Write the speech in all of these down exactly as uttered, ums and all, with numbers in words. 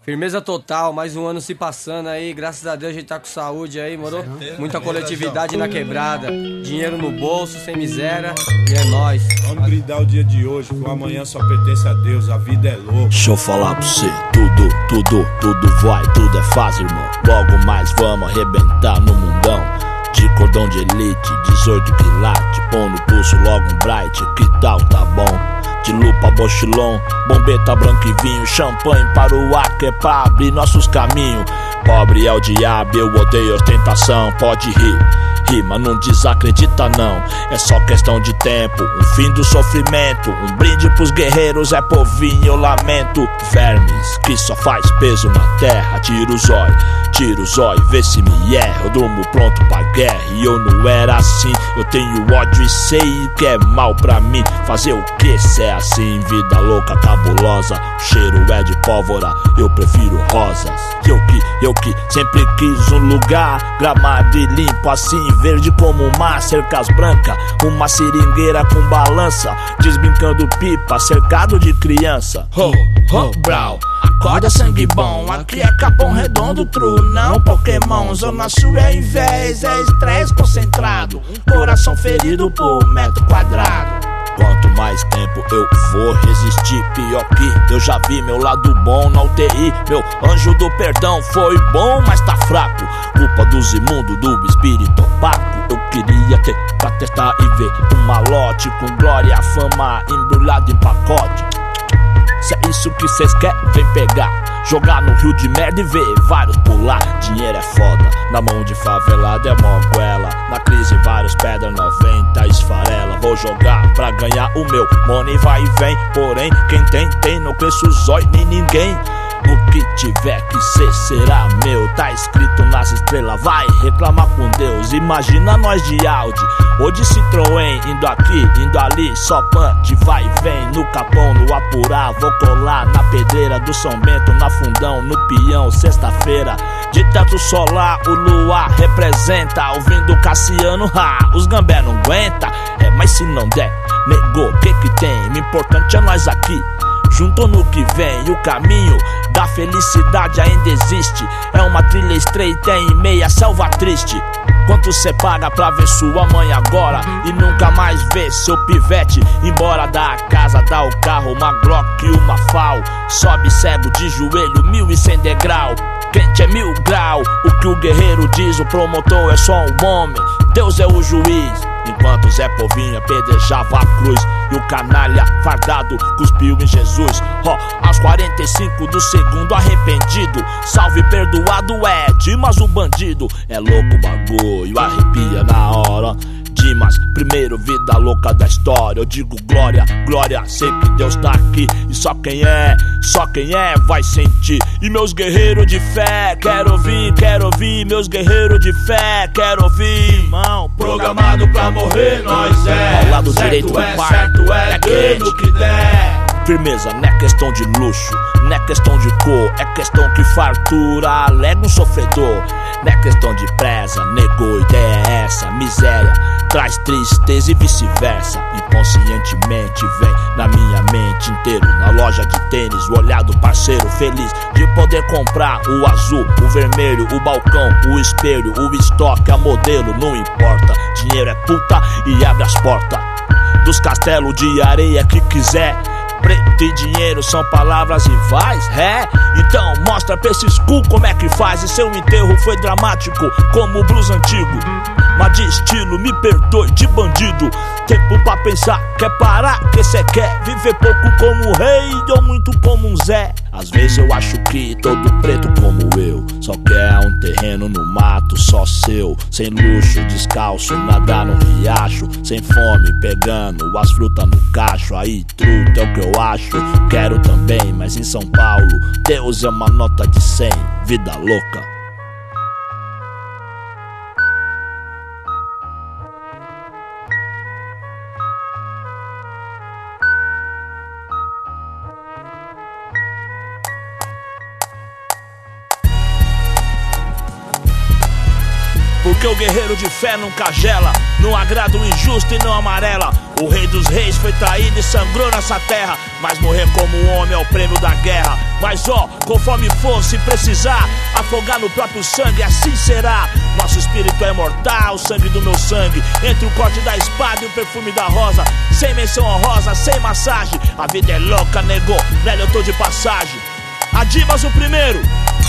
Firmeza total, mais um ano se passando aí, graças a Deus a gente tá com saúde aí, moro? Muita coletividade na quebrada, dinheiro no bolso, sem miséria, e é nóis. Vamos brindar o dia de hoje, que o amanhã só pertence a Deus, a vida é louca. Deixa eu falar pra você, tudo, tudo, tudo vai, tudo é fácil, irmão. Logo mais vamos arrebentar no mundão. De cordão de elite, dezoito quilates, põe no pulso logo um bright, que tal, tá bom? De lupa, bochilon, bombeta, branco e vinho, champanhe para o ar que é pra abrir nossos caminhos. Pobre é o diabo, eu odeio ostentação, pode rir, rir, mas não desacredita não. É só questão de tempo, um fim do sofrimento, um brinde pros guerreiros, é povinho, eu lamento. Vermes, que só faz peso na terra, tira o zóio, tira o zóio, vê se me erra. Eu durmo pronto pra guerra e eu não era assim. Eu tenho ódio e sei que é mal pra mim. Fazer o que se é assim? Vida louca, cabulosa, o cheiro é de pólvora, eu prefiro rosas. Eu que, eu que sempre quis um lugar gramado e limpo assim, verde como o mar, cercas brancas, uma seringueira com balança, desbrincando pipa, cercado de criança. Ho, ho, brau, acorda sangue bom, aqui é Capão Redondo, true, não Pokémon. Zona Sul é invés, é estresse concentrado, coração ferido por metro quadrado. Quanto mais tempo eu vou resistir, pior que eu já vi meu lado bom na U T I. Meu anjo do perdão foi bom, mas tá fraco. Culpa dos imundos, do espírito opaco. Eu queria ter pra testar e ver um malote com glória, fama embrulhado em pacote. Se é isso que cês querem, vem pegar, jogar no rio de merda e ver vários pular. Dinheiro é foda, na mão de favelado é moguela. Na crise vários pedra noventa esfarela. Vou jogar pra ganhar o meu, money vai e vem. Porém, quem tem, tem, não cresce o zóio nem ninguém. O que tiver que ser será meu, tá escrito nas estrelas, vai reclamar com Deus. Imagina nós de Audi ou de Citroën, indo aqui, indo ali, só punch, vai e vem. No Capão, no Apurá, vou colar na pedreira do São Bento, na Fundão, no Peão, sexta-feira. De teto solar, o luar representa, ouvindo Cassiano, ha, os gambé não aguenta. É, mas se não der, negou, que que tem? O importante é nós aqui, junto no que vem. O caminho da felicidade ainda existe, é uma trilha estreita em meia selva triste. Quanto cê paga pra ver sua mãe agora e nunca mais ver seu pivete embora da casa, dá o carro, uma Glock e uma Fal. Sobe cego de joelho, mil e cem degrau, quente é mil grau. O que o guerreiro diz, o promotor é só um homem, Deus é o juiz. Enquanto Zé Povinho apedrejava a cruz e o canalha fardado cuspiu em Jesus. Ó, oh, aos quarenta e cinco do segundo arrependido, salve perdoado é Dimas o bandido. É louco o bagulho, arrepia na hora. Dimas, primeiro vida louca da história. Eu digo glória, glória, sei que Deus tá aqui. E só quem é, só quem é vai sentir. E meus guerreiros de fé, quero ouvir, quero ouvir. Meus guerreiros de fé, quero ouvir. Irmão, programado pra morrer, nós é. Ao lado direito do é, pai, certo é, é quente no que der. Firmeza, não é questão de luxo, não é questão de cor, é questão que fartura alega um sofredor. Não é questão de presa, negou, ideia é essa. Miséria traz tristeza e vice-versa. Inconscientemente vem na minha mente inteiro. Na loja de tênis, o olhar do parceiro feliz de poder comprar o azul, o vermelho, o balcão, o espelho, o estoque, a modelo, não importa. Dinheiro é puta e abre as portas dos castelos de areia que quiser. Preto e dinheiro são palavras rivais, é? Então mostra pra esses cu como é que faz. E seu enterro foi dramático como o blues antigo, mas de estilo, me perdoe, de bandido. Tempo pra pensar, quer parar, que cê quer viver pouco como um rei ou muito como um Zé. Às vezes eu acho que todo preto como eu só quer um terreno no mato só seu, sem luxo, descalço, nadar no riacho, sem fome, pegando as frutas no cacho. Aí truta é o que eu acho, quero também, mas em São Paulo Deus é uma nota de cem, vida louca. porque o guerreiro de fé nunca gela, não agrada o injusto e não amarela. O rei dos reis foi traído e sangrou nessa terra, mas morrer como um homem é o prêmio da guerra. Mas ó, conforme for, se precisar, afogar no próprio sangue, assim será. Nosso espírito é mortal, o sangue do meu sangue, entre o corte da espada e o perfume da rosa. Sem menção honrosa, sem massagem, a vida é louca, nego, velho, eu tô de passagem. A Dimas o primeiro.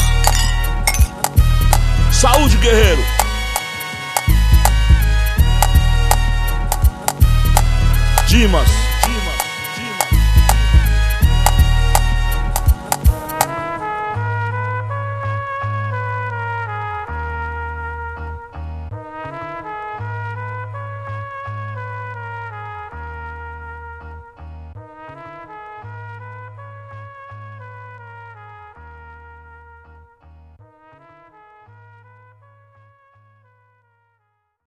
Saúde, guerreiro. Dimas.